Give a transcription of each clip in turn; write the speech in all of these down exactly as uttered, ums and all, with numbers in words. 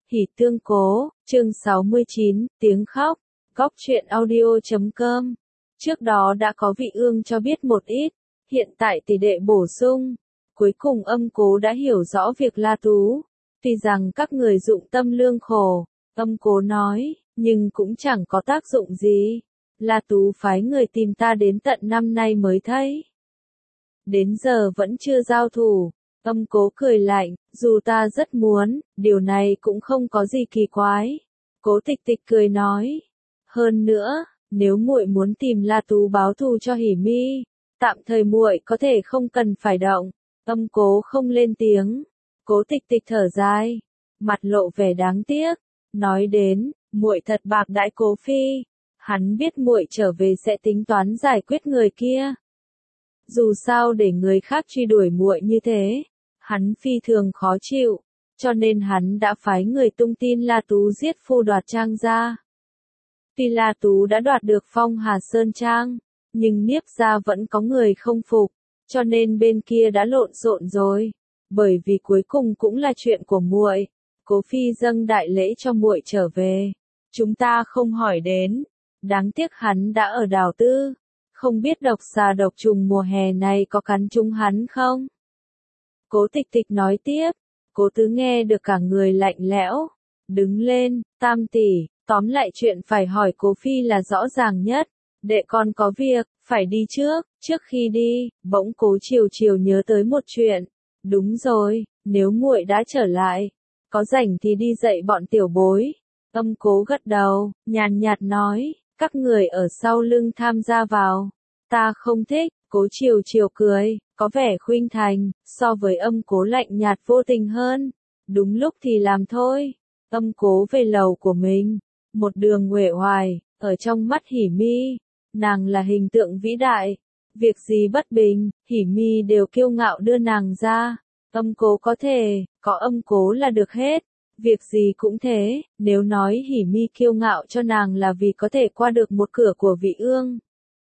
Hỉ Tương Cố, chương sáu mươi chín, tiếng khóc, góc truyện audio chấm com. Trước đó đã có vị ương cho biết một ít, hiện tại tỷ đệ bổ sung. Cuối cùng Âm Cố đã hiểu rõ việc La Tú. Tuy rằng các người dụng tâm lương khổ, Âm Cố nói, nhưng cũng chẳng có tác dụng gì. La Tú phái người tìm ta đến tận năm nay mới thấy. Đến giờ vẫn chưa giao thủ. Âm Cố cười lạnh, dù ta rất muốn, điều này cũng không có gì kỳ quái. Cố Tịch Tịch cười nói, hơn nữa, nếu muội muốn tìm La Tú báo thù cho Hỉ Mi, tạm thời muội có thể không cần phải động. Âm Cố không lên tiếng. Cố Tịch Tịch thở dài, mặt lộ vẻ đáng tiếc, nói đến, muội thật bạc đãi Cố phi. Hắn biết muội trở về sẽ tính toán giải quyết người kia. Dù sao để người khác truy đuổi muội như thế, hắn phi thường khó chịu, cho nên hắn đã phái người tung tin La Tú giết Phu Đoạt Trang gia. Tuy La Tú đã đoạt được Phong Hà Sơn Trang, nhưng Niếp gia vẫn có người không phục, cho nên bên kia đã lộn xộn rồi. Bởi vì cuối cùng cũng là chuyện của muội, Cố phi dâng đại lễ cho muội trở về, chúng ta không hỏi đến. Đáng tiếc hắn đã ở đảo tư, không biết độc xà độc trùng mùa hè này có cắn trúng hắn không? Cố Tịch Tịch nói tiếp. Cố Tứ nghe được cả người lạnh lẽo, đứng lên, Tam tỷ, tóm lại chuyện phải hỏi Cố phi là rõ ràng nhất. Đệ con có việc, phải đi trước. Trước khi đi, bỗng Cố Triều Triều nhớ tới một chuyện. Đúng rồi, nếu muội đã trở lại, có rảnh thì đi dạy bọn tiểu bối. Âm Cố gật đầu, nhàn nhạt nói, các người ở sau lưng tham gia vào. Ta không thích. Cố Triều Triều cười, có vẻ khuynh thành, so với Âm Cố lạnh nhạt vô tình hơn. Đúng lúc thì làm thôi. Âm Cố về lầu của mình, một đường uể oải, ở trong mắt Hỉ Mi, nàng là hình tượng vĩ đại. Việc gì bất bình, Hỉ Mi đều kiêu ngạo đưa nàng ra. Âm Cố có thể, có Âm Cố là được hết. Việc gì cũng thế, nếu nói Hỉ Mi kiêu ngạo cho nàng là vì có thể qua được một cửa của vị ương.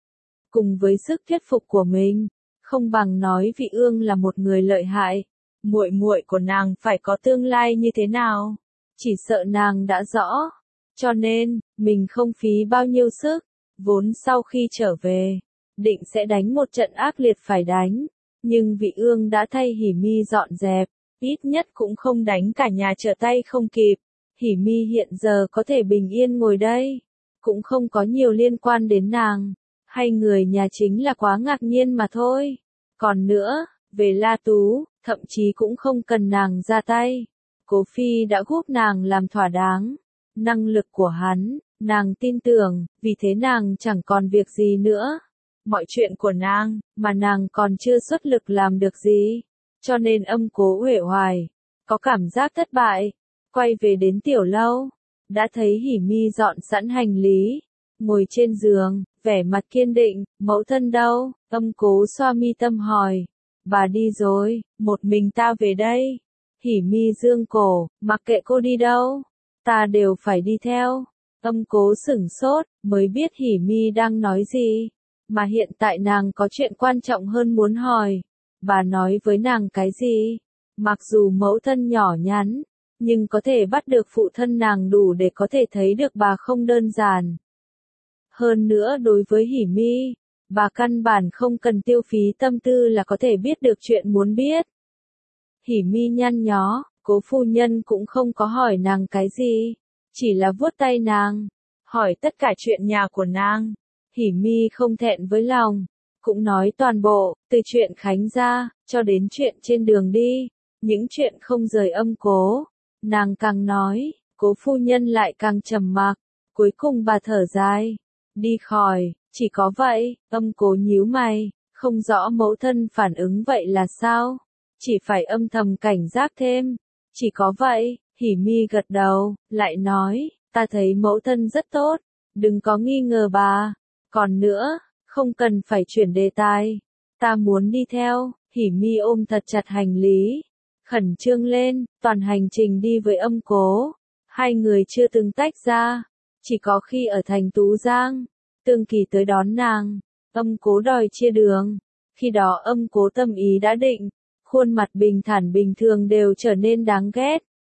Cùng với sức thuyết phục của mình, không bằng nói vị ương là một người lợi hại. Muội muội của nàng phải có tương lai như thế nào, chỉ sợ nàng đã rõ. Cho nên, mình không phí bao nhiêu sức, vốn sau khi trở về, định sẽ đánh một trận ác liệt phải đánh. Nhưng vị ương đã thay Hỉ Mi dọn dẹp, ít nhất cũng không đánh cả nhà trở tay không kịp. Hỉ Mi hiện giờ có thể bình yên ngồi đây, cũng không có nhiều liên quan đến nàng. Hay người nhà chính là quá ngạc nhiên mà thôi. Còn nữa, về La Tú, thậm chí cũng không cần nàng ra tay. Cố phi đã giúp nàng làm thỏa đáng. Năng lực của hắn, nàng tin tưởng, vì thế nàng chẳng còn việc gì nữa. Mọi chuyện của nàng, mà nàng còn chưa xuất lực làm được gì. Cho nên Âm Cố uể oải, có cảm giác thất bại. Quay về đến tiểu lâu, đã thấy Hỉ Mi dọn sẵn hành lý, ngồi trên giường, vẻ mặt kiên định. Mẫu thân đâu? Âm Cố xoa mi tâm hỏi. Bà đi rồi, một mình ta về đây. Hỉ Mi dương cổ, mặc kệ cô đi đâu, ta đều phải đi theo. Âm Cố sửng sốt, mới biết Hỉ Mi đang nói gì, mà hiện tại nàng có chuyện quan trọng hơn muốn hỏi. Bà nói với nàng cái gì? Mặc dù mẫu thân nhỏ nhắn, nhưng có thể bắt được phụ thân nàng đủ để có thể thấy được bà không đơn giản. Hơn nữa đối với Hỉ Mi, bà căn bản không cần tiêu phí tâm tư là có thể biết được chuyện muốn biết. Hỉ Mi nhăn nhó, Cố phu nhân cũng không có hỏi nàng cái gì, chỉ là vuốt tay nàng, hỏi tất cả chuyện nhà của nàng. Hỉ Mi không thẹn với lòng, cũng nói toàn bộ, từ chuyện Khánh gia, cho đến chuyện trên đường đi, những chuyện không rời Âm Cố. Nàng càng nói, Cố phu nhân lại càng trầm mặc, cuối cùng bà thở dài, đi khỏi. Chỉ có vậy. Âm Cố nhíu mày, không rõ mẫu thân phản ứng vậy là sao, chỉ phải âm thầm cảnh giác thêm. Chỉ có vậy. Hỉ Mi gật đầu, lại nói, ta thấy mẫu thân rất tốt, đừng có nghi ngờ bà. Còn nữa, không cần phải chuyển đề tài, ta muốn đi theo. Hỉ Mi ôm thật chặt hành lý, khẩn trương lên. Toàn hành trình đi với Âm Cố, hai người chưa từng tách ra, chỉ có khi ở thành Tú Giang, Tương Kỳ tới đón nàng, Âm Cố đòi chia đường. Khi đó Âm Cố tâm ý đã định, khuôn mặt bình thản bình thường đều trở nên đáng ghét.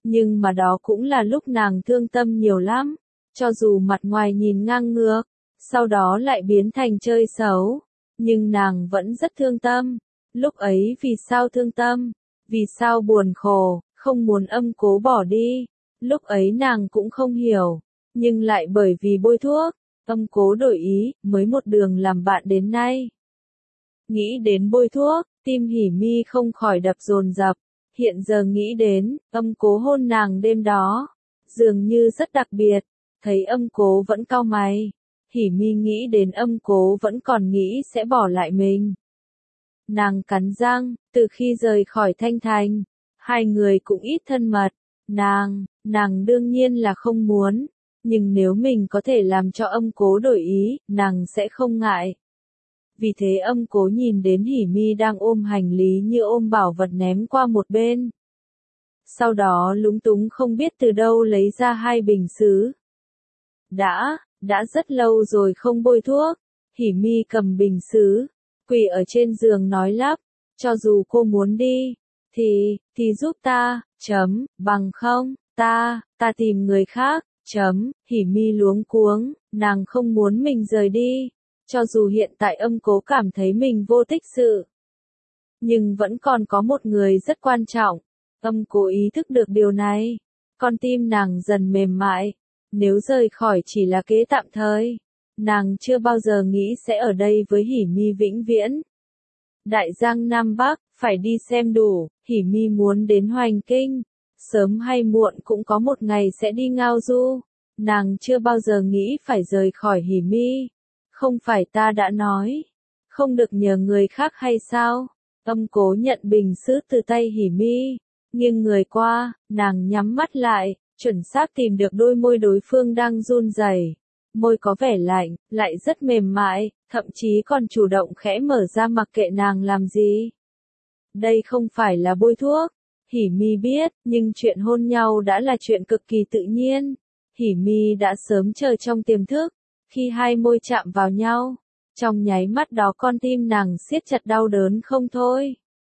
Nhưng mà đó cũng là lúc nàng thương tâm nhiều lắm, cho dù mặt ngoài nhìn ngang ngược, sau đó lại biến thành chơi xấu, nhưng nàng vẫn rất thương tâm. Lúc ấy vì sao thương tâm? Vì sao buồn khổ, không muốn Âm Cố bỏ đi? Lúc ấy nàng cũng không hiểu, nhưng lại bởi vì bôi thuốc, Âm Cố đổi ý, mới một đường làm bạn đến nay. Nghĩ đến bôi thuốc, tim Hỉ Mi không khỏi đập dồn dập, hiện giờ nghĩ đến, Âm Cố hôn nàng đêm đó, dường như rất đặc biệt, thấy Âm Cố vẫn cau mày, Hỉ Mi nghĩ đến Âm Cố vẫn còn nghĩ sẽ bỏ lại mình. Nàng cắn răng, từ khi rời khỏi Thanh Thành, hai người cũng ít thân mật, nàng, nàng đương nhiên là không muốn, nhưng nếu mình có thể làm cho Âm Cố đổi ý, nàng sẽ không ngại. Vì thế Âm Cố nhìn đến Hỉ Mi đang ôm hành lý như ôm bảo vật ném qua một bên. Sau đó lúng túng không biết từ đâu lấy ra hai bình sứ. Đã, đã rất lâu rồi không bôi thuốc, Hỉ Mi cầm bình sứ, quỳ ở trên giường nói lắp, cho dù cô muốn đi, thì, thì giúp ta, chấm, bằng không, ta, ta tìm người khác, chấm, Hỉ Mi luống cuống, nàng không muốn mình rời đi, cho dù hiện tại Âm Cố cảm thấy mình vô tích sự. Nhưng vẫn còn có một người rất quan trọng, Âm Cố ý thức được điều này, con tim nàng dần mềm mại, nếu rời khỏi chỉ là kế tạm thời. Nàng chưa bao giờ nghĩ sẽ ở đây với Hỉ Mi vĩnh viễn. Đại Giang Nam Bắc, phải đi xem đủ, Hỉ Mi muốn đến Hoành Kinh, sớm hay muộn cũng có một ngày sẽ đi Ngao Du. Nàng chưa bao giờ nghĩ phải rời khỏi Hỉ Mi. Không phải ta đã nói, không được nhờ người khác hay sao? Âm Cố nhận bình sứ từ tay Hỉ Mi, nghiêng người qua, nàng nhắm mắt lại, chuẩn xác tìm được đôi môi đối phương đang run rẩy. Môi có vẻ lạnh, lại rất mềm mại, thậm chí còn chủ động khẽ mở ra mặc kệ nàng làm gì. Đây không phải là bôi thuốc, Hỉ Mi biết, nhưng chuyện hôn nhau đã là chuyện cực kỳ tự nhiên. Hỉ Mi đã sớm chờ trong tiềm thức, khi hai môi chạm vào nhau, trong nháy mắt đó con tim nàng siết chặt đau đớn không thôi.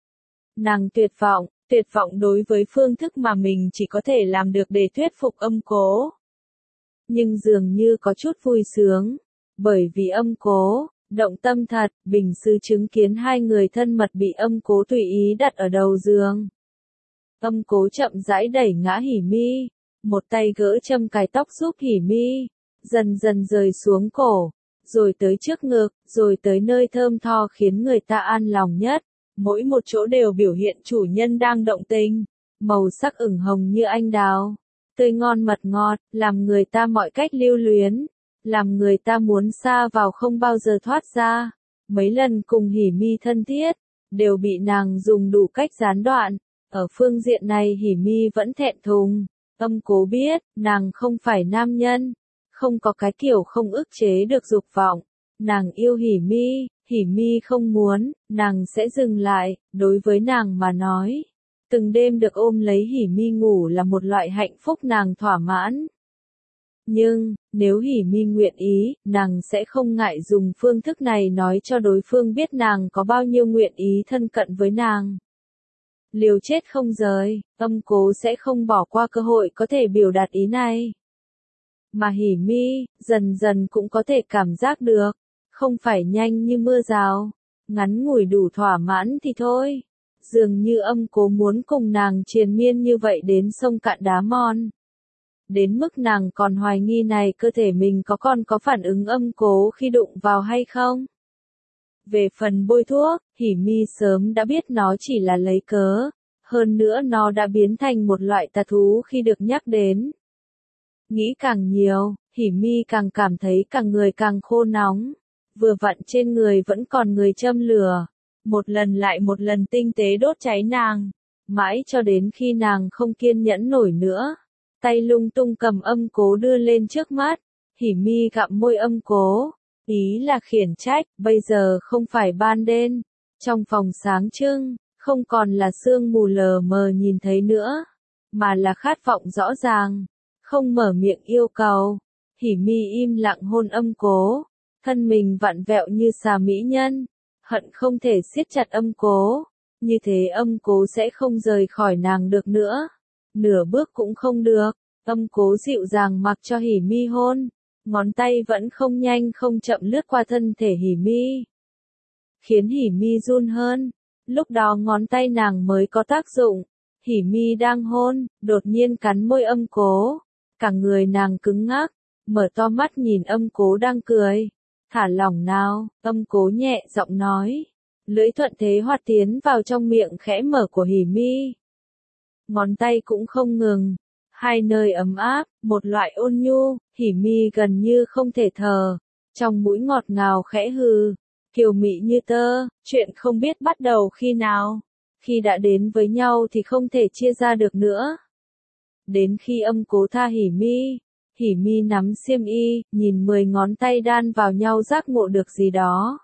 Nàng tuyệt vọng, tuyệt vọng đối với phương thức mà mình chỉ có thể làm được để thuyết phục Âm Cố. Nhưng dường như có chút vui sướng, bởi vì Âm Cố, động tâm thật, bình sứ chứng kiến hai người thân mật bị Âm Cố tùy ý đặt ở đầu giường. Âm Cố chậm rãi đẩy ngã Hỉ Mi, một tay gỡ châm cài tóc giúp Hỉ Mi, dần dần rời xuống cổ, rồi tới trước ngực, rồi tới nơi thơm tho khiến người ta an lòng nhất. Mỗi một chỗ đều biểu hiện chủ nhân đang động tình, màu sắc ửng hồng như anh đào, tươi ngon mật ngọt, làm người ta mọi cách lưu luyến, làm người ta muốn xa vào không bao giờ thoát ra. Mấy lần cùng Hỉ Mi thân thiết, đều bị nàng dùng đủ cách gián đoạn. Ở phương diện này Hỉ Mi vẫn thẹn thùng. Âm Cố biết, nàng không phải nam nhân, không có cái kiểu không ức chế được dục vọng. Nàng yêu Hỉ Mi, Hỉ Mi không muốn, nàng sẽ dừng lại. Đối với nàng mà nói, từng đêm được ôm lấy Hỉ Mi ngủ là một loại hạnh phúc nàng thỏa mãn. Nhưng, nếu Hỉ Mi nguyện ý, nàng sẽ không ngại dùng phương thức này nói cho đối phương biết nàng có bao nhiêu nguyện ý thân cận với nàng. Liều chết không rời, Âm Cố sẽ không bỏ qua cơ hội có thể biểu đạt ý này. Mà Hỉ Mi, dần dần cũng có thể cảm giác được, không phải nhanh như mưa rào, ngắn ngủi đủ thỏa mãn thì thôi. Dường như Âm Cố muốn cùng nàng triền miên như vậy đến sông cạn đá mòn. Đến mức nàng còn hoài nghi này cơ thể mình có còn có phản ứng Âm Cố khi đụng vào hay không. Về phần bôi thuốc, Hỉ Mi sớm đã biết nó chỉ là lấy cớ, hơn nữa nó đã biến thành một loại tà thú khi được nhắc đến. Nghĩ càng nhiều, Hỉ Mi càng cảm thấy cả người càng khô nóng, vừa vặn trên người vẫn còn người châm lửa, một lần lại một lần tinh tế đốt cháy nàng, mãi cho đến khi nàng không kiên nhẫn nổi nữa, tay lung tung cầm Âm Cố đưa lên trước mắt, Hỉ Mi gặm môi Âm Cố, ý là khiển trách, bây giờ không phải ban đêm, trong phòng sáng trưng, không còn là sương mù lờ mờ nhìn thấy nữa, mà là khát vọng rõ ràng, không mở miệng yêu cầu. Hỉ Mi im lặng hôn Âm Cố, thân mình vặn vẹo như xà mỹ nhân, hận không thể siết chặt Âm Cố, như thế Âm Cố sẽ không rời khỏi nàng được nữa. nửa bước cũng không được. Âm Cố dịu dàng mặc cho Hỉ Mi hôn, ngón tay vẫn không nhanh không chậm lướt qua thân thể Hỉ Mi, khiến Hỉ Mi run hơn. Lúc đó ngón tay nàng mới có tác dụng. Hỉ Mi đang hôn, đột nhiên cắn môi Âm Cố, cả người nàng cứng ngắc, mở to mắt nhìn Âm Cố đang cười. Thả lỏng nào, Âm Cố nhẹ giọng nói. Lưỡi thuận thế hoạt tiến vào trong miệng khẽ mở của Hỉ Mi. Ngón tay cũng không ngừng, hai nơi ấm áp, một loại ôn nhu, Hỉ Mi gần như không thể thở, trong mũi ngọt ngào khẽ hừ, kiều mị như tơ, chuyện không biết bắt đầu khi nào, khi đã đến với nhau thì không thể chia ra được nữa. Đến khi Âm Cố tha Hỉ Mi, Hỉ Mi nắm xiêm y, nhìn mười ngón tay đan vào nhau giác ngộ được gì đó.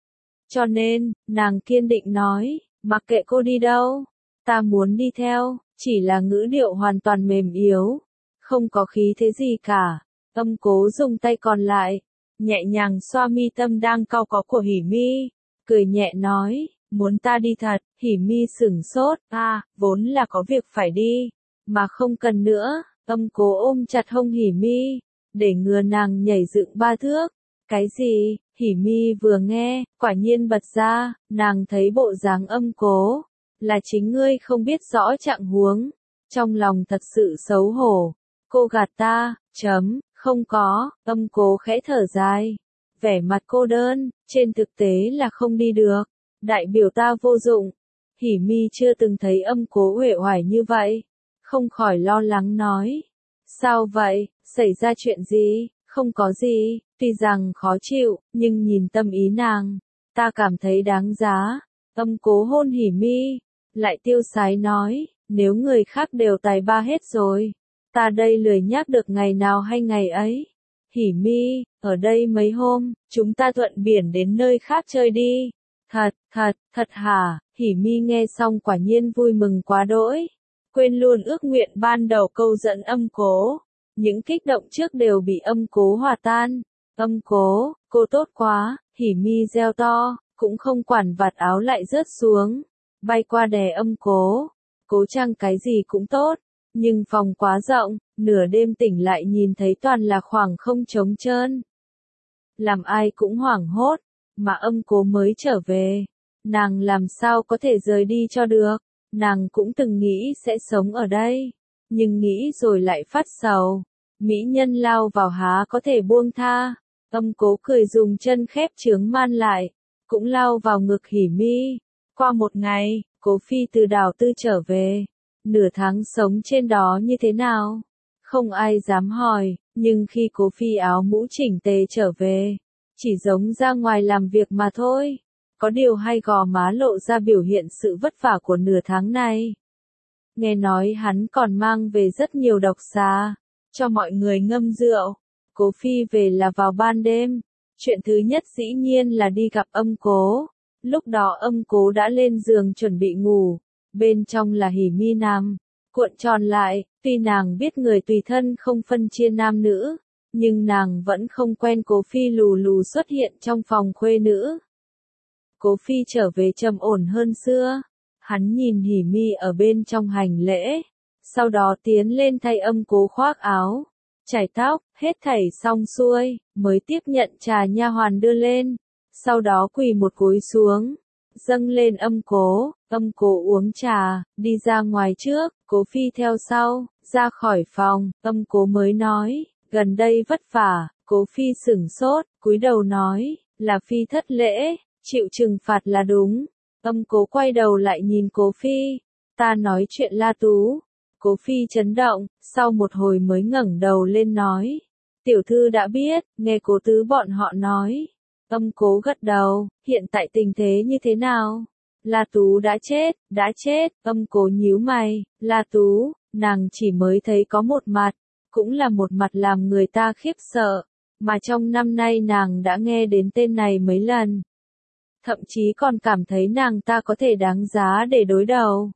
Cho nên, nàng kiên định nói, mặc kệ cô đi đâu, ta muốn đi theo, chỉ là ngữ điệu hoàn toàn mềm yếu, không có khí thế gì cả. Âm Cố dùng tay còn lại, nhẹ nhàng xoa mi tâm đang cau có của Hỉ Mi, cười nhẹ nói, muốn ta đi thật. Hỉ Mi sửng sốt, à, vốn là có việc phải đi, mà không cần nữa. Âm Cố ôm chặt hông Hỉ Mi, để ngừa nàng nhảy dựng ba thước. Cái gì? Hỉ Mi vừa nghe, quả nhiên bật ra, nàng thấy bộ dáng Âm Cố, là chính ngươi không biết rõ trạng huống, trong lòng thật sự xấu hổ. Cô gạt ta, chấm, không có. Âm Cố khẽ thở dài, vẻ mặt cô đơn, trên thực tế là không đi được, đại biểu ta vô dụng. Hỉ Mi chưa từng thấy Âm Cố uể oải như vậy, không khỏi lo lắng nói, sao vậy, xảy ra chuyện gì? Không có gì, tuy rằng khó chịu, nhưng nhìn tâm ý nàng, ta cảm thấy đáng giá. Âm Cố hôn Hỉ Mi, lại tiêu sái nói, nếu người khác đều tài ba hết rồi, ta đây lười nhác được ngày nào hay ngày ấy. Hỉ Mi, ở đây mấy hôm, chúng ta thuận biển đến nơi khác chơi đi. Thật, thật, thật hả? Hỉ Mi nghe xong quả nhiên vui mừng quá đỗi, quên luôn ước nguyện ban đầu câu dẫn Âm Cố. Những kích động trước đều bị Âm Cố hòa tan. Âm Cố, cô tốt quá. Hỉ Mi reo to, cũng không quản vạt áo lại rớt xuống, bay qua đè Âm Cố. Cố chăng cái gì cũng tốt, nhưng phòng quá rộng, nửa đêm tỉnh lại nhìn thấy toàn là khoảng không trống trơn, làm ai cũng hoảng hốt. Mà Âm Cố mới trở về, nàng làm sao có thể rời đi cho được. Nàng cũng từng nghĩ sẽ sống ở đây, nhưng nghĩ rồi lại phát sầu. Mỹ nhân lao vào há có thể buông tha. Âm Cố cười dùng chân khép chướng man lại, cũng lao vào ngực Hỉ Mi. Qua một ngày, Cố Phi từ đảo tư trở về. Nửa tháng sống trên đó như thế nào? Không ai dám hỏi, nhưng khi Cố Phi áo mũ chỉnh tề trở về, chỉ giống ra ngoài làm việc mà thôi. Có điều hai gò má lộ ra biểu hiện sự vất vả của nửa tháng này. Nghe nói hắn còn mang về rất nhiều độc xà, cho mọi người ngâm rượu. Cố Phi về là vào ban đêm. Chuyện thứ nhất dĩ nhiên là đi gặp Âm Cố. Lúc đó Âm Cố đã lên giường chuẩn bị ngủ. Bên trong là Hỉ Mi nằm, cuộn tròn lại. Tuy nàng biết người tùy thân không phân chia nam nữ, nhưng nàng vẫn không quen Cố Phi lù lù xuất hiện trong phòng khuê nữ. Cố Phi trở về trầm ổn hơn xưa. Hắn nhìn Hỉ Mi ở bên trong hành lễ, sau đó tiến lên thay Âm Cố khoác áo, chải tóc, hết thảy xong xuôi, mới tiếp nhận trà nha hoàn đưa lên, sau đó quỳ một gối xuống, dâng lên Âm Cố. Âm Cố uống trà, đi ra ngoài trước, Cố Phi theo sau, ra khỏi phòng. Âm Cố mới nói, gần đây vất vả. Cố Phi sửng sốt, cúi đầu nói, là Phi thất lễ, chịu trừng phạt là đúng. Âm Cố quay đầu lại nhìn Cố Phi, ta nói chuyện La Tú. Cố Phi chấn động, sau một hồi mới ngẩng đầu lên nói, tiểu thư đã biết, nghe Cố tứ bọn họ nói. Âm Cố gật đầu, hiện tại tình thế như thế nào? La Tú đã chết, đã chết. Âm Cố nhíu mày, La Tú, nàng chỉ mới thấy có một mặt, cũng là một mặt làm người ta khiếp sợ, mà trong năm nay nàng đã nghe đến tên này mấy lần. Thậm chí còn cảm thấy nàng ta có thể đáng giá để đối đầu.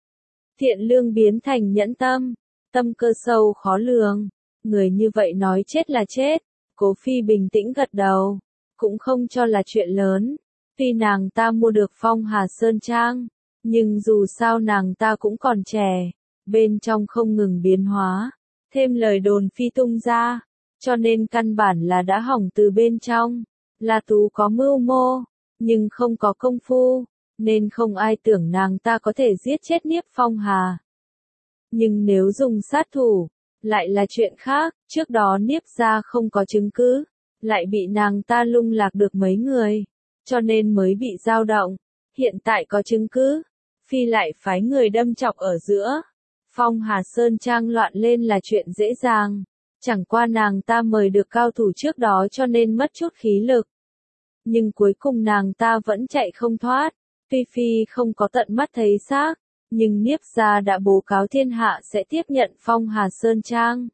Thiện lương biến thành nhẫn tâm, tâm cơ sâu khó lường. Người như vậy nói chết là chết. Cố Phi bình tĩnh gật đầu, cũng không cho là chuyện lớn. Tuy nàng ta mua được Phong Hà Sơn Trang, nhưng dù sao nàng ta cũng còn trẻ, bên trong không ngừng biến hóa, thêm lời đồn phi tung ra, cho nên căn bản là đã hỏng từ bên trong. La Tú có mưu mô, nhưng không có công phu, nên không ai tưởng nàng ta có thể giết chết Niếp Phong Hà. Nhưng nếu dùng sát thủ, lại là chuyện khác, trước đó Niếp gia không có chứng cứ, lại bị nàng ta lung lạc được mấy người, cho nên mới bị dao động. Hiện tại có chứng cứ, Phi lại phái người đâm chọc ở giữa. Phong Hà Sơn Trang loạn lên là chuyện dễ dàng, chẳng qua nàng ta mời được cao thủ trước đó cho nên mất chút khí lực. Nhưng cuối cùng nàng ta vẫn chạy không thoát, Phi Phi không có tận mắt thấy xác, nhưng Niếp gia đã bố cáo thiên hạ sẽ tiếp nhận Phong Hà Sơn Trang.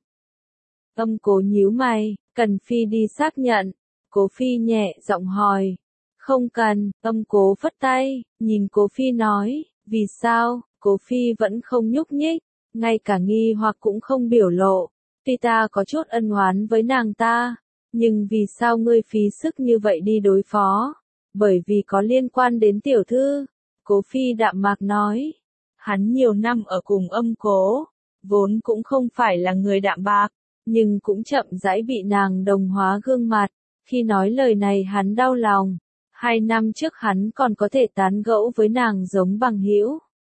Âm Cố nhíu mày, cần Phi đi xác nhận. Cố Phi nhẹ giọng hỏi. Không cần, Âm Cố phất tay, nhìn Cố Phi nói, vì sao? Cố Phi vẫn không nhúc nhích, ngay cả nghi hoặc cũng không biểu lộ. Tuy ta có chút ân oán với nàng ta, nhưng vì sao ngươi phí sức như vậy đi đối phó? Bởi vì có liên quan đến tiểu thư. Cố Phi đạm mạc nói. Hắn nhiều năm ở cùng Âm Cố, vốn cũng không phải là người đạm bạc, nhưng cũng chậm rãi bị nàng đồng hóa gương mặt. Khi nói lời này hắn đau lòng. Hai năm trước hắn còn có thể tán gẫu với nàng giống bằng hữu,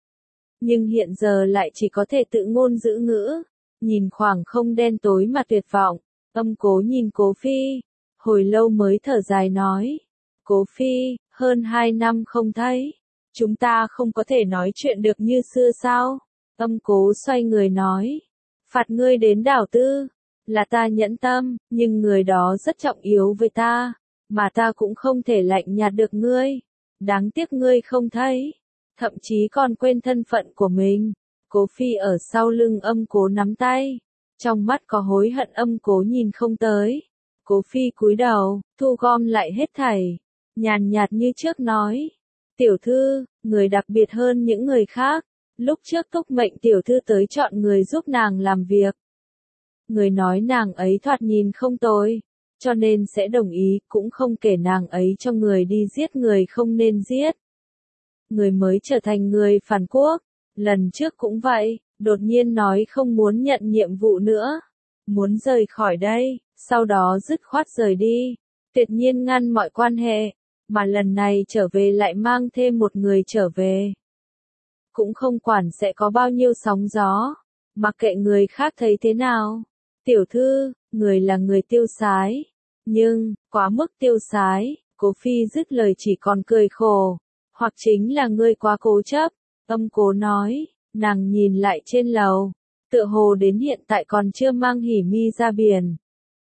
nhưng hiện giờ lại chỉ có thể tự ngôn giữ ngữ. Nhìn khoảng không đen tối mà tuyệt vọng, Âm Cố nhìn Cố Phi, hồi lâu mới thở dài nói. Cố Phi, hơn hai năm không thấy, chúng ta không có thể nói chuyện được như xưa sao? Âm Cố xoay người nói, phạt ngươi đến đảo tư, là ta nhẫn tâm, nhưng người đó rất trọng yếu với ta, mà ta cũng không thể lạnh nhạt được ngươi. Đáng tiếc ngươi không thấy, thậm chí còn quên thân phận của mình. Cố Phi ở sau lưng Âm Cố nắm tay, trong mắt có hối hận. Âm Cố nhìn không tới. Cố Phi cúi đầu, thu gom lại hết thảy, nhàn nhạt như trước nói. Tiểu thư, người đặc biệt hơn những người khác. Lúc trước Túc mệnh tiểu thư tới chọn người giúp nàng làm việc. Người nói nàng ấy thoạt nhìn không tồi, cho nên sẽ đồng ý, cũng không kể nàng ấy cho người đi giết người không nên giết. Người mới trở thành người phản quốc, lần trước cũng vậy, đột nhiên nói không muốn nhận nhiệm vụ nữa, muốn rời khỏi đây, sau đó dứt khoát rời đi, tuyệt nhiên ngăn mọi quan hệ, mà lần này trở về lại mang thêm một người trở về. Cũng không quản sẽ có bao nhiêu sóng gió, mặc kệ người khác thấy thế nào. Tiểu thư, người là người tiêu sái, nhưng, quá mức tiêu sái. Cố Phi dứt lời chỉ còn cười khổ, hoặc chính là ngươi quá cố chấp. Âm Cố nói, nàng nhìn lại trên lầu, tựa hồ đến hiện tại còn chưa mang Hỉ Mi ra biển.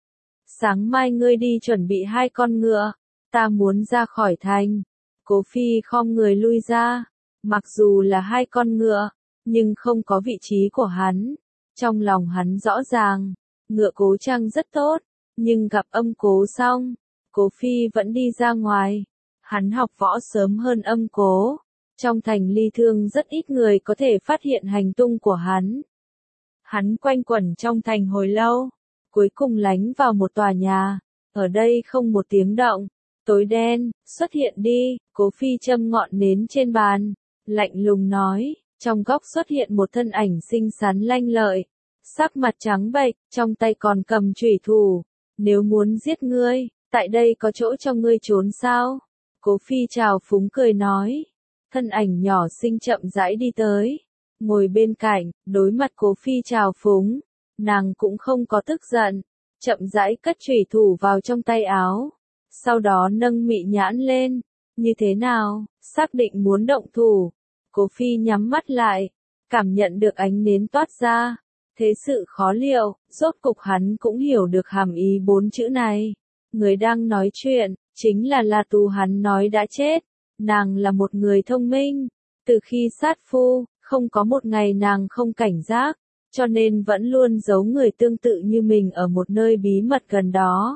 Sáng mai ngươi đi chuẩn bị hai con ngựa, ta muốn ra khỏi thành. Cố Phi khom người lui ra, mặc dù là hai con ngựa, nhưng không có vị trí của hắn. Trong lòng hắn rõ ràng, ngựa Cố Trang rất tốt, nhưng gặp Âm Cố xong, Cố Phi vẫn đi ra ngoài. Hắn học võ sớm hơn Âm Cố. Trong thành Ly Thương rất ít người có thể phát hiện hành tung của hắn. Hắn quanh quẩn trong thành hồi lâu, cuối cùng lánh vào một tòa nhà. Ở đây không một tiếng động, tối đen. Xuất hiện đi. Cố Phi châm ngọn nến trên bàn, lạnh lùng nói. Trong góc xuất hiện một thân ảnh xinh xắn lanh lợi, sắc mặt trắng bệch, trong tay còn cầm chủy thủ. Nếu muốn giết ngươi, tại đây có chỗ cho ngươi trốn sao? Cố Phi trào phúng cười nói. Thân ảnh nhỏ xinh chậm rãi đi tới, ngồi bên cạnh, đối mặt Cố Phi trào phúng, nàng cũng không có tức giận, chậm rãi cất chủy thủ vào trong tay áo, sau đó nâng mị nhãn lên. Như thế nào, xác định muốn động thủ? Cố Phi nhắm mắt lại, cảm nhận được ánh nến toát ra. Thế sự khó liệu, rốt cục hắn cũng hiểu được hàm ý bốn chữ này. Người đang nói chuyện, chính là La Tú. Hắn nói đã chết. Nàng là một người thông minh, từ khi sát phu, không có một ngày nàng không cảnh giác, cho nên vẫn luôn giấu người tương tự như mình ở một nơi bí mật gần đó.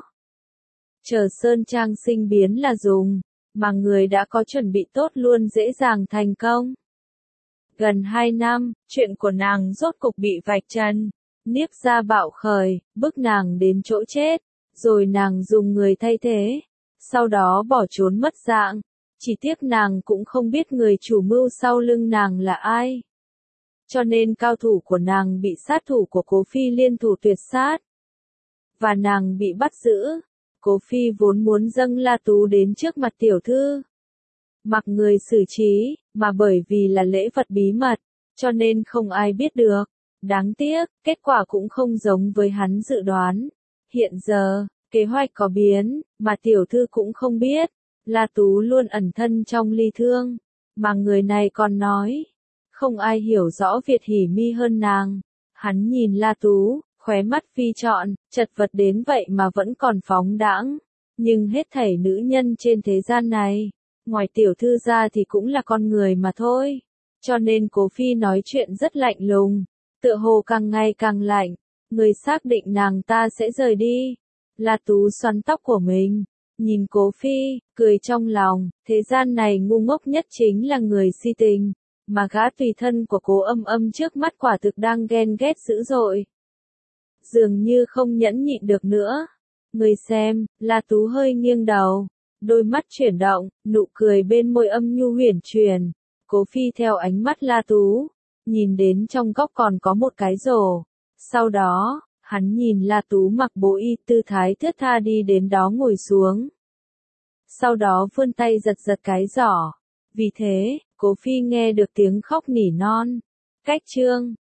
Chờ Sơn Trang sinh biến là dùng, mà người đã có chuẩn bị tốt luôn dễ dàng thành công. Gần hai năm, chuyện của nàng rốt cục bị vạch trần. Niếp gia bạo khởi, bức nàng đến chỗ chết, rồi nàng dùng người thay thế, sau đó bỏ trốn mất dạng. Chỉ tiếc nàng cũng không biết người chủ mưu sau lưng nàng là ai. cho nên cao thủ của nàng bị sát thủ của Cố Phi liên thủ tuyệt sát. Và nàng bị bắt giữ. Cố Phi vốn muốn dâng La Tú đến trước mặt tiểu thư, mặc người xử trí, mà bởi vì là lễ vật bí mật, cho nên không ai biết được. Đáng tiếc, kết quả cũng không giống với hắn dự đoán. Hiện giờ, kế hoạch có biến, mà tiểu thư cũng không biết. La Tú luôn ẩn thân trong ly thương, mà người này còn nói, không ai hiểu rõ Việt Hỉ Mi hơn nàng. Hắn nhìn La Tú, khóe mắt phi trọn, chật vật đến vậy mà vẫn còn phóng đãng. Nhưng hết thảy nữ nhân trên thế gian này, ngoài tiểu thư ra thì cũng là con người mà thôi. Cho nên Cố Phi nói chuyện rất lạnh lùng, tựa hồ càng ngày càng lạnh. Người xác định nàng ta sẽ rời đi. La Tú xoắn tóc của mình, nhìn Cố Phi, cười trong lòng, thế gian này ngu ngốc nhất chính là người si tình, mà gã tùy thân của Cố Âm Âm trước mắt quả thực đang ghen ghét dữ dội. Dường như không nhẫn nhịn được nữa. Người xem, La Tú hơi nghiêng đầu, đôi mắt chuyển động, nụ cười bên môi âm nhu huyền truyền. Cố Phi theo ánh mắt La Tú, nhìn đến trong góc còn có một cái rổ. Sau đó, hắn nhìn La Tú mặc bộ y tư thái thướt tha đi đến đó ngồi xuống. Sau đó vươn tay giật giật cái giỏ. Vì thế, Cố Phi nghe được tiếng khóc nỉ non. Cách chương